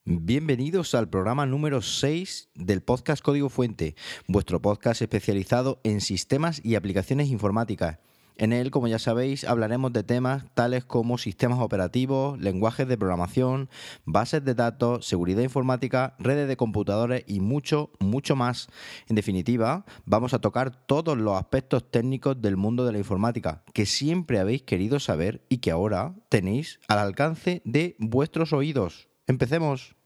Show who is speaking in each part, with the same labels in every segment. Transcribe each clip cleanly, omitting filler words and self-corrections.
Speaker 1: Bienvenidos al programa número 6 del podcast Código Fuente, vuestro podcast especializado en sistemas y aplicaciones informáticas. En él, como ya sabéis, hablaremos de temas tales como sistemas operativos, lenguajes de programación, bases de datos, seguridad informática, redes de computadores y mucho, mucho más. En definitiva, vamos a tocar todos los aspectos técnicos del mundo de la informática que siempre habéis querido saber y que ahora tenéis al alcance de vuestros oídos. ¡Empecemos!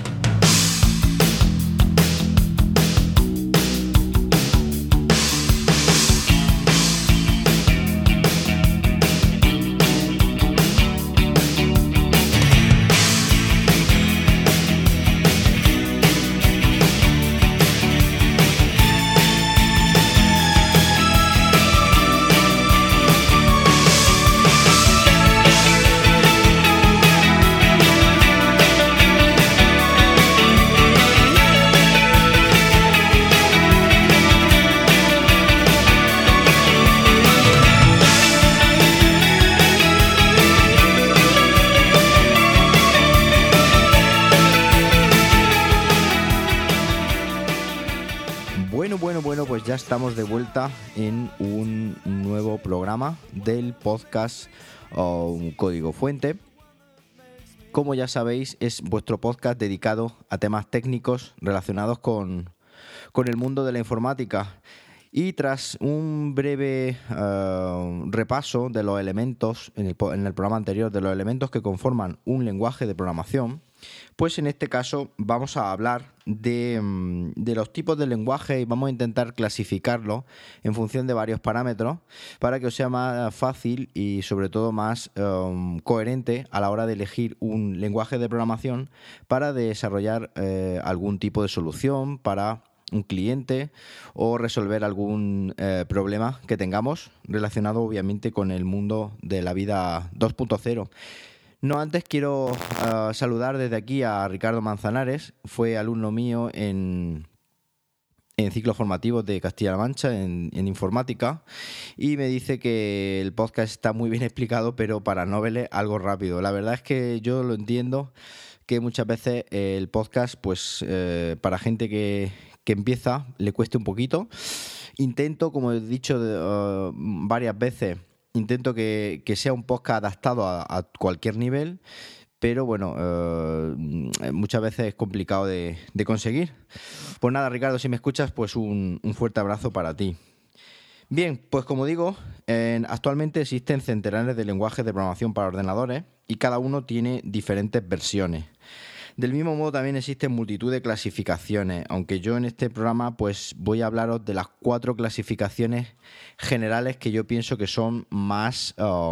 Speaker 1: Bueno, pues ya estamos de vuelta en un nuevo programa del podcast Código Fuente. Como ya sabéis, es vuestro podcast dedicado a temas técnicos relacionados con el mundo de la informática. Y tras un breve repaso de los elementos, en el programa anterior, de los elementos que conforman un lenguaje de programación, pues en este caso vamos a hablar de los tipos de lenguaje y vamos a intentar clasificarlo en función de varios parámetros para que os sea más fácil y sobre todo más coherente a la hora de elegir un lenguaje de programación para desarrollar algún tipo de solución para un cliente o resolver algún problema que tengamos relacionado obviamente con el mundo de la vida 2.0. No antes quiero saludar desde aquí a Ricardo Manzanares, fue alumno mío en ciclos formativos de Castilla-La Mancha, en informática, y me dice que el podcast está muy bien explicado, pero para noveles algo rápido. La verdad es que yo lo entiendo, que muchas veces el podcast, pues para gente que empieza, le cueste un poquito. Intento, como he dicho varias veces, intento que sea un podcast adaptado a cualquier nivel, pero bueno, muchas veces es complicado de conseguir. Pues nada, Ricardo, si me escuchas, pues un fuerte abrazo para ti. Bien, pues como digo, actualmente existen centenares de lenguajes de programación para ordenadores y cada uno tiene diferentes versiones. Del mismo modo también existen multitud de clasificaciones, aunque yo en este programa pues voy a hablaros de las 4 clasificaciones generales que yo pienso que son más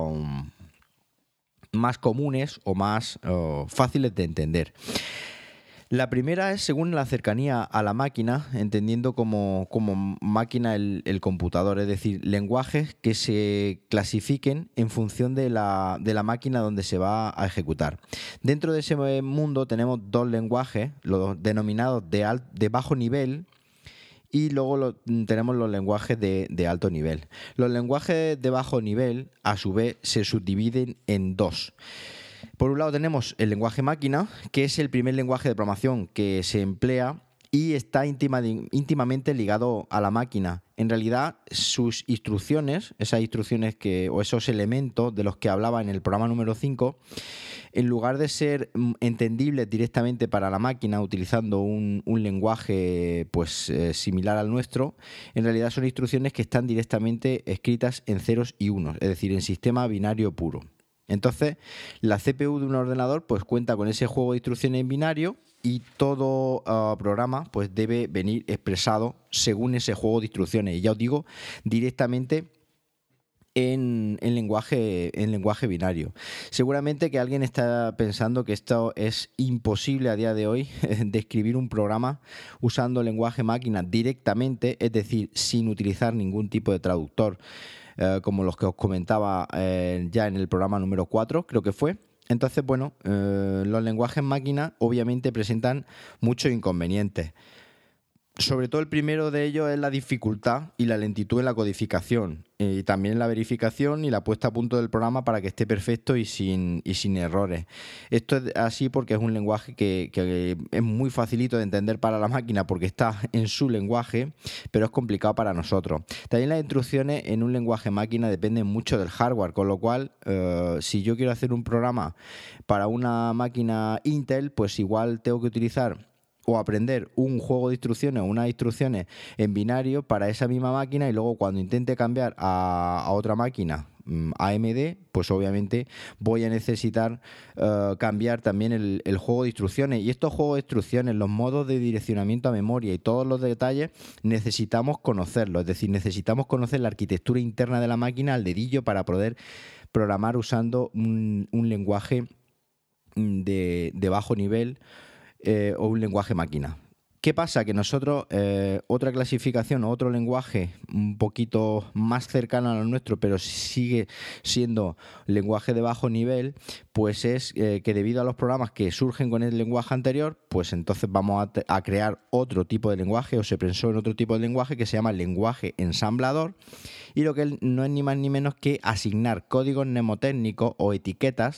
Speaker 1: comunes o más fáciles de entender. La primera es según la cercanía a la máquina, entendiendo como máquina el computador, es decir, lenguajes que se clasifiquen en función de la máquina donde se va a ejecutar. Dentro de ese mundo tenemos 2 lenguajes, los denominados de bajo nivel, y luego tenemos los lenguajes de alto nivel. Los lenguajes de bajo nivel, a su vez, se subdividen en 2. Por un lado tenemos el lenguaje máquina, que es el primer lenguaje de programación que se emplea y está íntimamente ligado a la máquina. En realidad, sus instrucciones, esas instrucciones o esos elementos de los que hablaba en el programa número 5, en lugar de ser entendibles directamente para la máquina utilizando un lenguaje pues similar al nuestro, en realidad son instrucciones que están directamente escritas en ceros y unos, es decir, en sistema binario puro. Entonces, la CPU de un ordenador pues cuenta con ese juego de instrucciones en binario y todo programa pues debe venir expresado según ese juego de instrucciones. Y ya os digo, directamente en lenguaje binario. Seguramente que alguien está pensando que esto es imposible a día de hoy, de escribir un programa usando lenguaje máquina directamente, es decir, sin utilizar ningún tipo de traductor. Como los que os comentaba ya en el programa número 4, creo que fue. Entonces, bueno, los lenguajes máquina obviamente presentan muchos inconvenientes. Sobre todo el primero de ellos es la dificultad y la lentitud en la codificación, y también en la verificación y la puesta a punto del programa para que esté perfecto y sin errores. Esto es así porque es un lenguaje que es muy facilito de entender para la máquina porque está en su lenguaje, pero es complicado para nosotros. También las instrucciones en un lenguaje máquina dependen mucho del hardware, con lo cual si yo quiero hacer un programa para una máquina Intel, pues igual tengo que utilizar o aprender un juego de instrucciones o unas instrucciones en binario para esa misma máquina, y luego cuando intente cambiar a otra máquina AMD, pues obviamente voy a necesitar cambiar también el juego de instrucciones. Y estos juegos de instrucciones, los modos de direccionamiento a memoria y todos los detalles, necesitamos conocerlos. Es decir, necesitamos conocer la arquitectura interna de la máquina al dedillo para poder programar usando un lenguaje de bajo nivel, o un lenguaje máquina. ¿Qué pasa? Que nosotros, otra clasificación o otro lenguaje un poquito más cercano a lo nuestro, pero sigue siendo lenguaje de bajo nivel, pues es que debido a los programas que surgen con el lenguaje anterior, pues entonces vamos a crear otro tipo de lenguaje, o se pensó en otro tipo de lenguaje que se llama lenguaje ensamblador, y lo que no es ni más ni menos que asignar códigos mnemotécnicos o etiquetas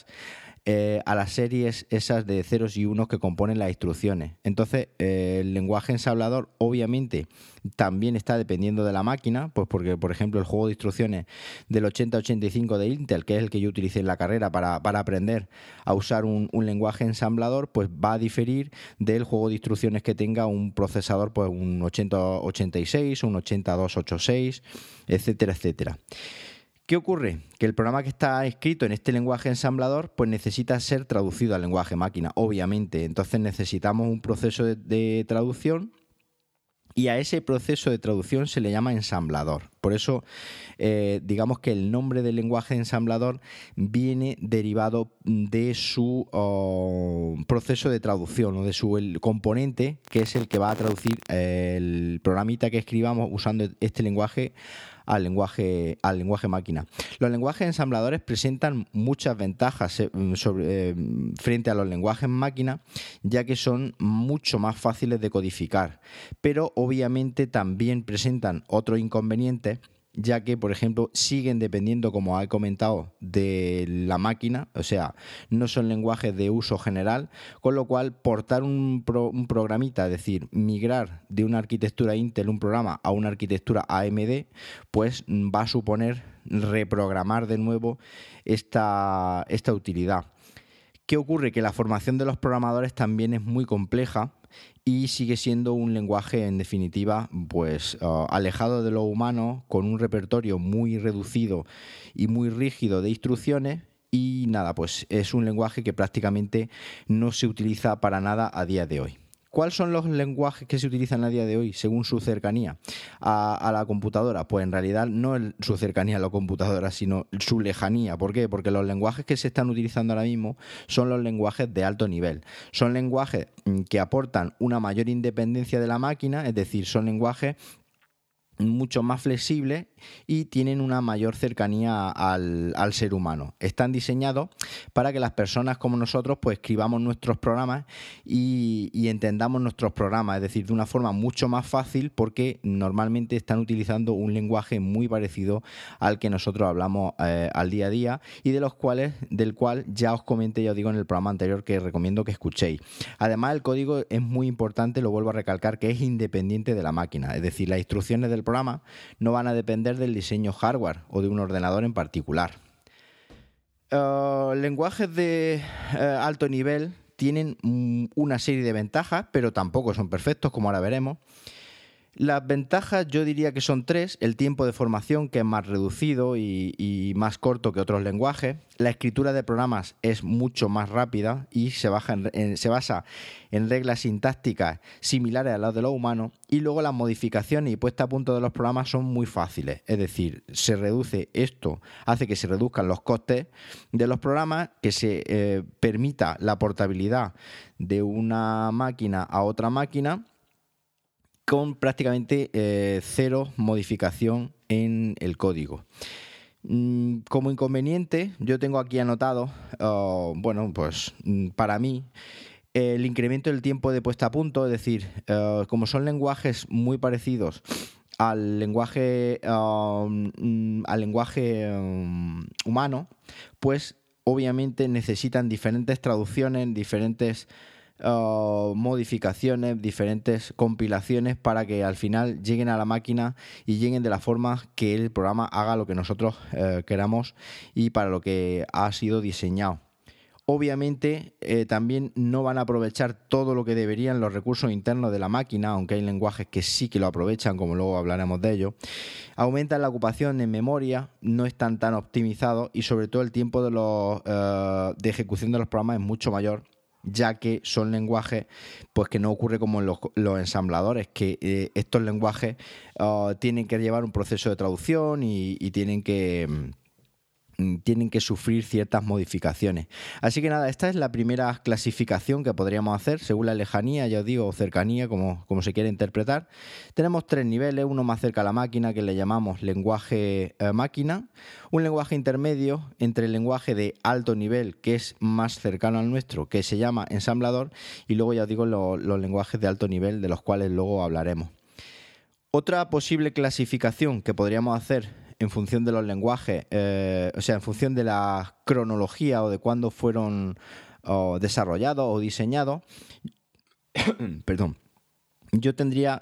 Speaker 1: a las series esas de ceros y unos que componen las instrucciones. Entonces, el lenguaje ensamblador obviamente también está dependiendo de la máquina, pues porque, por ejemplo, el juego de instrucciones del 8085 de Intel, que es el que yo utilicé en la carrera para aprender a usar un lenguaje ensamblador, pues va a diferir del juego de instrucciones que tenga un procesador, pues un 8086 o un 8286, etcétera, etcétera. ¿Qué ocurre? Que el programa que está escrito en este lenguaje ensamblador pues necesita ser traducido al lenguaje máquina, obviamente. Entonces necesitamos un proceso de traducción, y a ese proceso de traducción se le llama ensamblador. Por eso, digamos que el nombre del lenguaje ensamblador viene derivado de su proceso de traducción, o de el componente que es el que va a traducir el programita que escribamos usando este lenguaje al lenguaje máquina. Los lenguajes ensambladores presentan muchas ventajas frente a los lenguajes máquina, ya que son mucho más fáciles de codificar, pero obviamente también presentan otros inconvenientes, ya que, por ejemplo, siguen dependiendo, como he comentado, de la máquina, o sea, no son lenguajes de uso general, con lo cual portar un programita, es decir, migrar de una arquitectura Intel, un programa, a una arquitectura AMD, pues va a suponer reprogramar de nuevo esta utilidad. ¿Qué ocurre? Que la formación de los programadores también es muy compleja y sigue siendo un lenguaje, en definitiva, pues alejado de lo humano, con un repertorio muy reducido y muy rígido de instrucciones, y nada, pues es un lenguaje que prácticamente no se utiliza para nada a día de hoy. ¿Cuáles son los lenguajes que se utilizan a día de hoy según su cercanía a la computadora? Pues en realidad no es su cercanía a la computadora, sino su lejanía. ¿Por qué? Porque los lenguajes que se están utilizando ahora mismo son los lenguajes de alto nivel. Son lenguajes que aportan una mayor independencia de la máquina, es decir, son lenguajes mucho más flexibles y tienen una mayor cercanía al ser humano. Están diseñados para que las personas como nosotros pues escribamos nuestros programas y entendamos nuestros programas, es decir, de una forma mucho más fácil, porque normalmente están utilizando un lenguaje muy parecido al que nosotros hablamos al día a día, y del cual ya os comenté, ya os digo, en el programa anterior, que recomiendo que escuchéis. Además, el código es muy importante, lo vuelvo a recalcar, que es independiente de la máquina, es decir, las instrucciones del programa no van a depender del diseño hardware o de un ordenador en particular. Lenguajes de alto nivel tienen una serie de ventajas, pero tampoco son perfectos, como ahora veremos. Las ventajas yo diría que son tres: el tiempo de formación, que es más reducido y más corto que otros lenguajes; la escritura de programas es mucho más rápida y se basa en reglas sintácticas similares a las de los humanos; y luego las modificaciones y puesta a punto de los programas son muy fáciles, es decir, esto hace que se reduzcan los costes de los programas, que se permita la portabilidad de una máquina a otra máquina, con prácticamente cero modificación en el código. Como inconveniente, yo tengo aquí anotado, para mí, El incremento del tiempo de puesta a punto, es decir, como son lenguajes muy parecidos al lenguaje humano, pues obviamente necesitan diferentes traducciones, diferentes modificaciones, diferentes compilaciones para que al final lleguen a la máquina y lleguen de la forma que el programa haga lo que nosotros queramos y para lo que ha sido diseñado. Obviamente también no van a aprovechar todo lo que deberían los recursos internos de la máquina, aunque hay lenguajes que sí que lo aprovechan, como luego hablaremos de ello. Aumentan la ocupación en memoria, no están tan optimizados y sobre todo el tiempo de ejecución de los programas es mucho mayor, ya que son lenguajes pues que no ocurre como en los ensambladores, que estos lenguajes tienen que llevar un proceso de traducción y tienen que sufrir ciertas modificaciones. Así que nada, esta es la primera clasificación que podríamos hacer según la lejanía, ya os digo, o cercanía, como se quiere interpretar. Tenemos 3 niveles, uno más cerca a la máquina, que le llamamos lenguaje máquina, un lenguaje intermedio entre el lenguaje de alto nivel, que es más cercano al nuestro, que se llama ensamblador, y luego ya os digo los lenguajes de alto nivel, de los cuales luego hablaremos. Otra posible clasificación que podríamos hacer en función de los lenguajes, en función de la cronología o de cuándo fueron desarrollados o diseñados, perdón, yo tendría,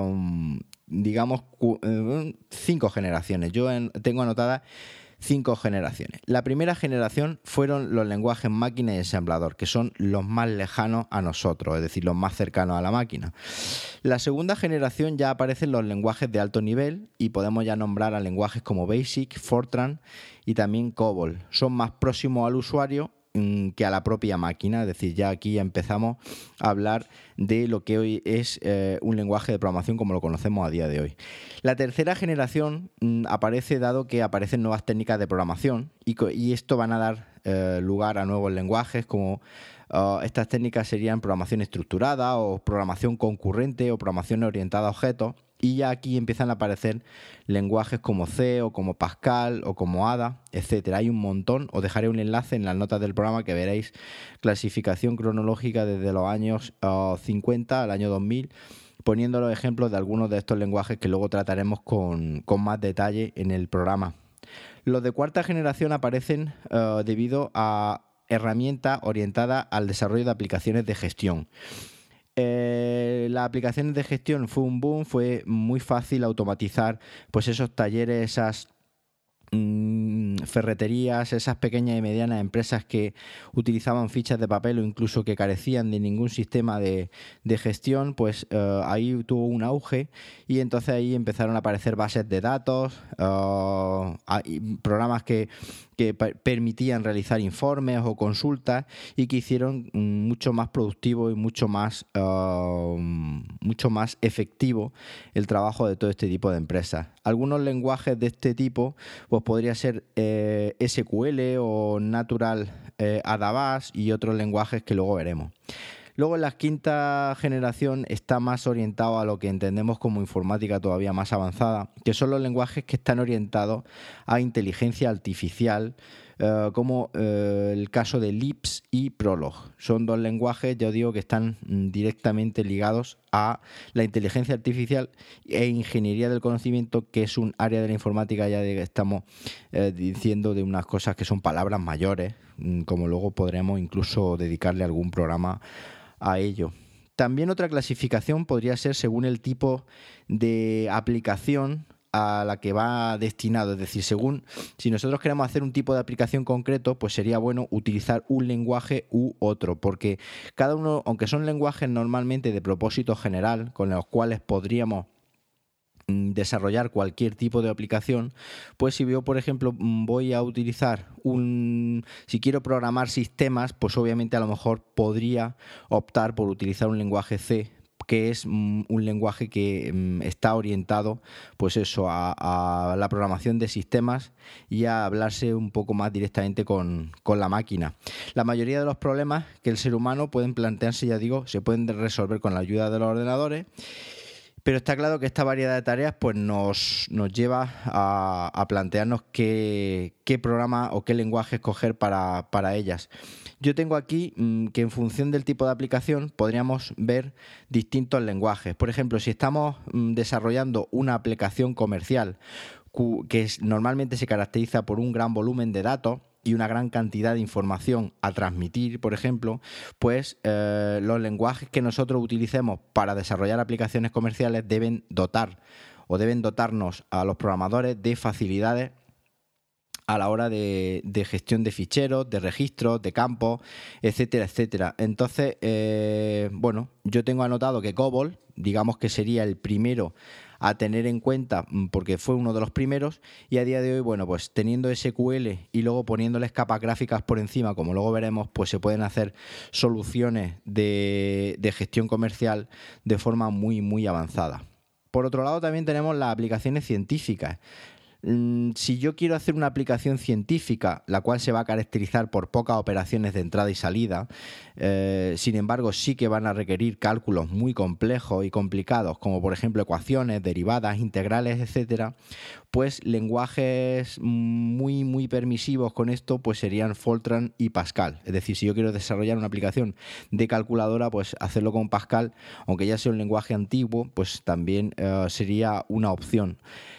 Speaker 1: 5 generaciones. Yo tengo anotadas 5 generaciones. La primera generación fueron los lenguajes máquina y ensamblador, que son los más lejanos a nosotros, es decir, los más cercanos a la máquina. La segunda generación ya aparecen los lenguajes de alto nivel y podemos ya nombrar a lenguajes como BASIC, Fortran y también COBOL. Son más próximos al usuario que a la propia máquina, es decir, ya aquí empezamos a hablar de lo que hoy es un lenguaje de programación como lo conocemos a día de hoy. La tercera generación aparece dado que aparecen nuevas técnicas de programación y esto van a dar lugar a nuevos lenguajes como estas técnicas serían programación estructurada o programación concurrente o programación orientada a objetos. Y ya aquí empiezan a aparecer lenguajes como C o como Pascal o como Ada, etcétera. Hay un montón. Os dejaré un enlace en las notas del programa que veréis clasificación cronológica desde los años 50 al año 2000, poniendo los ejemplos de algunos de estos lenguajes que luego trataremos con más detalle en el programa. Los de cuarta generación aparecen debido a herramientas orientadas al desarrollo de aplicaciones de gestión. Las aplicaciones de gestión fue un boom, fue muy fácil automatizar pues esos talleres, esas ferreterías, esas pequeñas y medianas empresas que utilizaban fichas de papel o incluso que carecían de ningún sistema de gestión, pues ahí tuvo un auge y entonces ahí empezaron a aparecer bases de datos, programas que permitían realizar informes o consultas y que hicieron mucho más productivo y mucho más efectivo el trabajo de todo este tipo de empresas. Algunos lenguajes de este tipo pues podría ser SQL o Natural Adabas y otros lenguajes que luego veremos. Luego en la quinta generación está más orientado a lo que entendemos como informática todavía más avanzada, que son los lenguajes que están orientados a inteligencia artificial, como el caso de Lisp y Prolog. Son 2 lenguajes, ya os digo, que están directamente ligados a la inteligencia artificial e ingeniería del conocimiento, que es un área de la informática ya de que estamos diciendo de unas cosas que son palabras mayores, como luego podremos incluso dedicarle algún programa a ello. También otra clasificación podría ser según el tipo de aplicación a la que va destinado, es decir, según si nosotros queremos hacer un tipo de aplicación concreto, pues sería bueno utilizar un lenguaje u otro, porque cada uno, aunque son lenguajes normalmente de propósito general, con los cuales podríamos desarrollar cualquier tipo de aplicación, pues si yo, por ejemplo, voy a utilizar si quiero programar sistemas, pues obviamente a lo mejor podría optar por utilizar un lenguaje C, que es un lenguaje que está orientado pues eso, a la programación de sistemas y a hablarse un poco más directamente con la máquina. La mayoría de los problemas que el ser humano pueden plantearse, ya digo, se pueden resolver con la ayuda de los ordenadores. Pero está claro que esta variedad de tareas pues nos lleva a plantearnos qué programa o qué lenguaje escoger para ellas. yo tengo aquí que en función del tipo de aplicación podríamos ver distintos lenguajes. Por ejemplo, si estamos desarrollando una aplicación comercial que normalmente se caracteriza por un gran volumen de datos y una gran cantidad de información a transmitir, por ejemplo, pues los lenguajes que nosotros utilicemos para desarrollar aplicaciones comerciales deben dotarnos a los programadores de facilidades a la hora de gestión de ficheros, de registros, de campos, etcétera, etcétera. Entonces, yo tengo anotado que COBOL, digamos que sería el primero a tener en cuenta porque fue uno de los primeros, y a día de hoy, pues teniendo SQL y luego poniéndoles capas gráficas por encima, como luego veremos, pues se pueden hacer soluciones de gestión comercial de forma muy, muy avanzada. Por otro lado, también tenemos las aplicaciones científicas. Si yo quiero hacer una aplicación científica, la cual se va a caracterizar por pocas operaciones de entrada y salida, sin embargo sí que van a requerir cálculos muy complejos y complicados, como por ejemplo ecuaciones, derivadas, integrales, etcétera, pues lenguajes muy, muy permisivos con esto pues serían Fortran y Pascal. Es decir, si yo quiero desarrollar una aplicación de calculadora, pues hacerlo con Pascal, aunque ya sea un lenguaje antiguo, pues también sería una opción.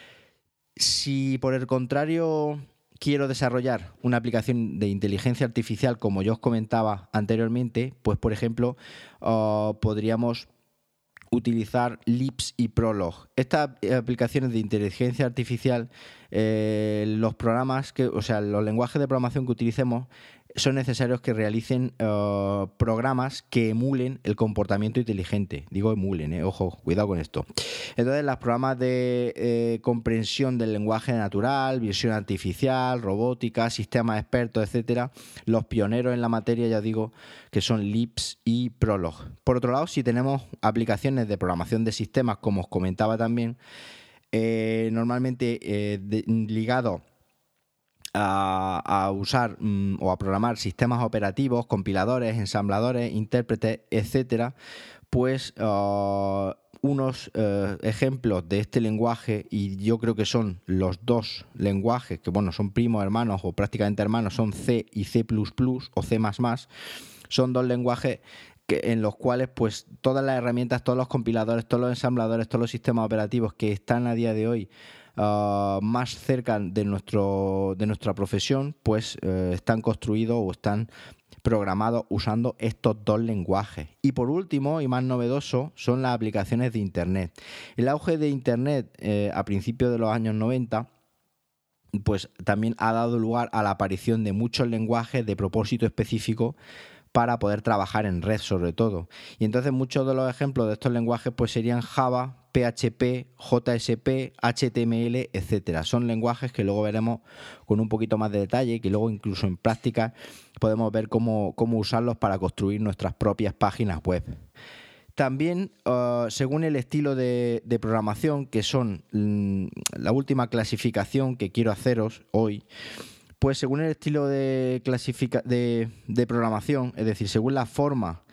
Speaker 1: Si por el contrario quiero desarrollar una aplicación de inteligencia artificial, como yo os comentaba anteriormente, pues por ejemplo podríamos utilizar Lisp y Prolog. Estas aplicaciones de inteligencia artificial, los lenguajes de programación que utilicemos son necesarios que realicen programas que emulen el comportamiento inteligente. Digo emulen, ojo, cuidado con esto. Entonces, los programas de comprensión del lenguaje natural, visión artificial, robótica, sistemas expertos, etcétera, los pioneros en la materia, ya digo, que son Lisp y Prolog. Por otro lado, si tenemos aplicaciones de programación de sistemas, como os comentaba también, normalmente ligado a usar o a programar sistemas operativos, compiladores, ensambladores, intérpretes, etcétera, pues unos ejemplos de este lenguaje, y yo creo que son los dos lenguajes que son primos hermanos o prácticamente hermanos, son C y C++ o C++, son dos lenguajes en los cuales pues todas las herramientas, todos los compiladores, todos los ensambladores, todos los sistemas operativos que están a día de hoy más cerca de nuestra profesión, pues están construidos o están programados usando estos dos lenguajes. Y por último, y más novedoso, son las aplicaciones de Internet. El auge de Internet a principios de los años 90 pues también ha dado lugar a la aparición de muchos lenguajes de propósito específico para poder trabajar en red, sobre todo. Y entonces muchos de los ejemplos de estos lenguajes pues serían Java, PHP, JSP, HTML, etcétera. Son lenguajes que luego veremos con un poquito más de detalle, que luego incluso en práctica podemos ver cómo usarlos para construir nuestras propias páginas web. También, según el estilo de programación, que son la última clasificación que quiero haceros hoy, pues según el estilo de programación, es decir, según la forma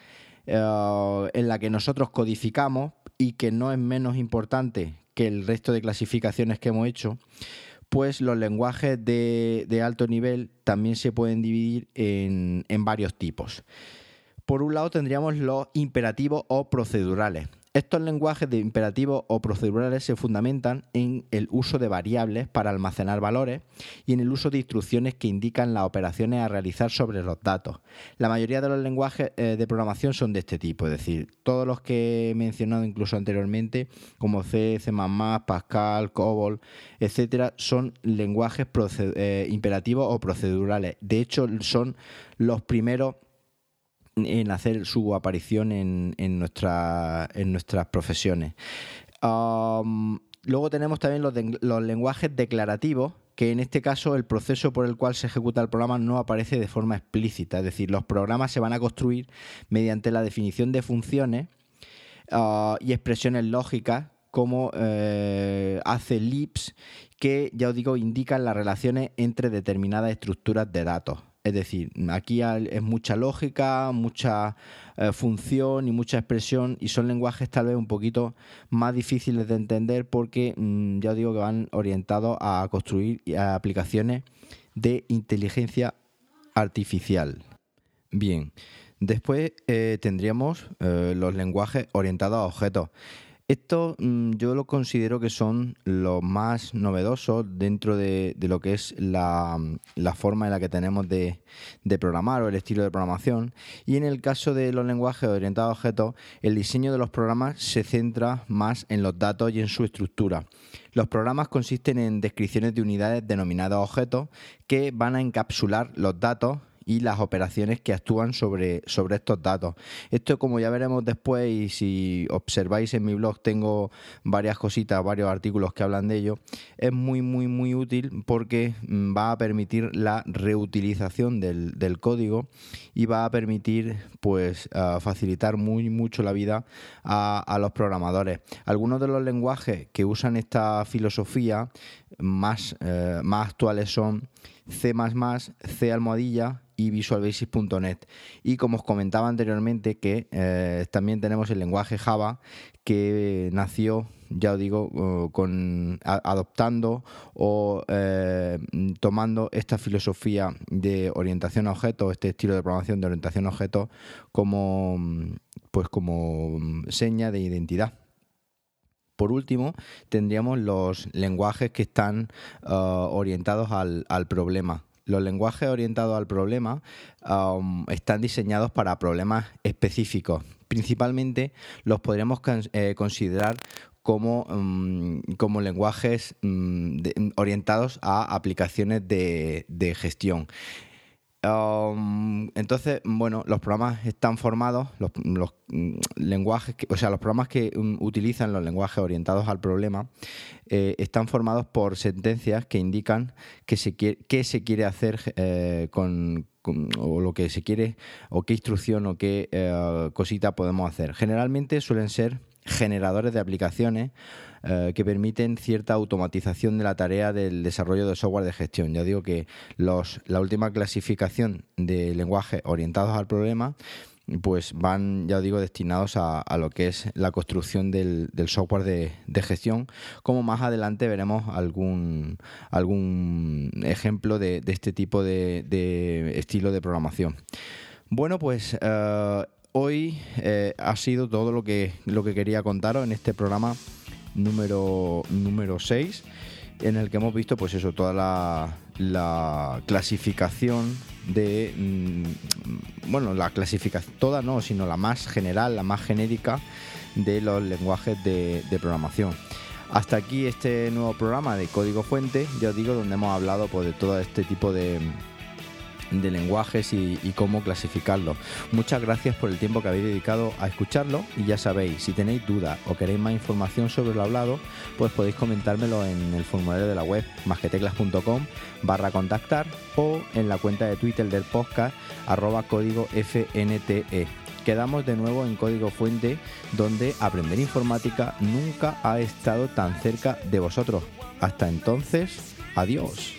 Speaker 1: en la que nosotros codificamos, y que no es menos importante que el resto de clasificaciones que hemos hecho, pues los lenguajes de alto nivel también se pueden dividir en varios tipos. Por un lado tendríamos los imperativos o procedurales. Estos lenguajes de imperativos o procedurales se fundamentan en el uso de variables para almacenar valores y en el uso de instrucciones que indican las operaciones a realizar sobre los datos. La mayoría de los lenguajes de programación son de este tipo, es decir, todos los que he mencionado incluso anteriormente, como C, C++, Pascal, COBOL, etcétera, son lenguajes imperativos o procedurales. De hecho, son los primeros en hacer su aparición en nuestras profesiones. Luego tenemos también los lenguajes declarativos, que en este caso el proceso por el cual se ejecuta el programa no aparece de forma explícita, es decir, los programas se van a construir mediante la definición de funciones y expresiones lógicas, como hace Lisp, que ya os digo indican las relaciones entre determinadas estructuras de datos. Es decir, aquí es mucha lógica, mucha función y mucha expresión, y son lenguajes tal vez un poquito más difíciles de entender porque ya os digo que van orientados a construir aplicaciones de inteligencia artificial. Bien, después tendríamos los lenguajes orientados a objetos. Esto yo lo considero que son los más novedosos dentro de lo que es la forma en la que tenemos de programar o el estilo de programación. Y en el caso de los lenguajes orientados a objetos, el diseño de los programas se centra más en los datos y en su estructura. Los programas consisten en descripciones de unidades denominadas objetos que van a encapsular los datos y las operaciones que actúan sobre estos datos. Esto, como ya veremos después, y si observáis en mi blog tengo varias cositas, varios artículos que hablan de ello, es muy muy útil porque va a permitir la reutilización del código y va a permitir pues facilitar mucho la vida a los programadores. Algunos de los lenguajes que usan esta filosofía más actuales son C++, C#, y visualbasic.net. Y como os comentaba anteriormente, que también tenemos el lenguaje Java, que nació, ya os digo, adoptando o tomando esta filosofía de orientación a objetos, este estilo de programación de orientación a objetos como seña de identidad. Por último, tendríamos los lenguajes que están orientados al problema. Los lenguajes orientados al problema están diseñados para problemas específicos. Principalmente los podríamos considerar como lenguajes orientados a aplicaciones de gestión. Entonces, bueno, los programas están formados, los lenguajes, los programas que utilizan los lenguajes orientados al problema están formados por sentencias que indican qué se quiere hacer o lo que se quiere, o qué instrucción o qué cosita podemos hacer. Generalmente suelen ser generadores de aplicaciones que permiten cierta automatización de la tarea del desarrollo de software de gestión. Ya digo que la última clasificación de lenguajes orientados al problema pues van, ya os digo, destinados a lo que es la construcción del software de gestión, como más adelante veremos algún ejemplo de este tipo de estilo de programación. Bueno, pues hoy ha sido todo lo que quería contaros en este programa número 6, en el que hemos visto pues eso, toda la clasificación la clasificación toda no, sino la más general, la más genérica de los lenguajes de programación. Hasta aquí este nuevo programa de Código Fuente, ya os digo, donde hemos hablado pues de todo este tipo de lenguajes y cómo clasificarlos. Muchas gracias por el tiempo que habéis dedicado a escucharlo, y ya sabéis, si tenéis dudas o queréis más información sobre lo hablado, pues podéis comentármelo en el formulario de la web masqueteclas.com/contactar o en la cuenta de Twitter del podcast @códigofnte. Quedamos de nuevo en Código Fuente, donde aprender informática nunca ha estado tan cerca de vosotros. Hasta entonces, adiós.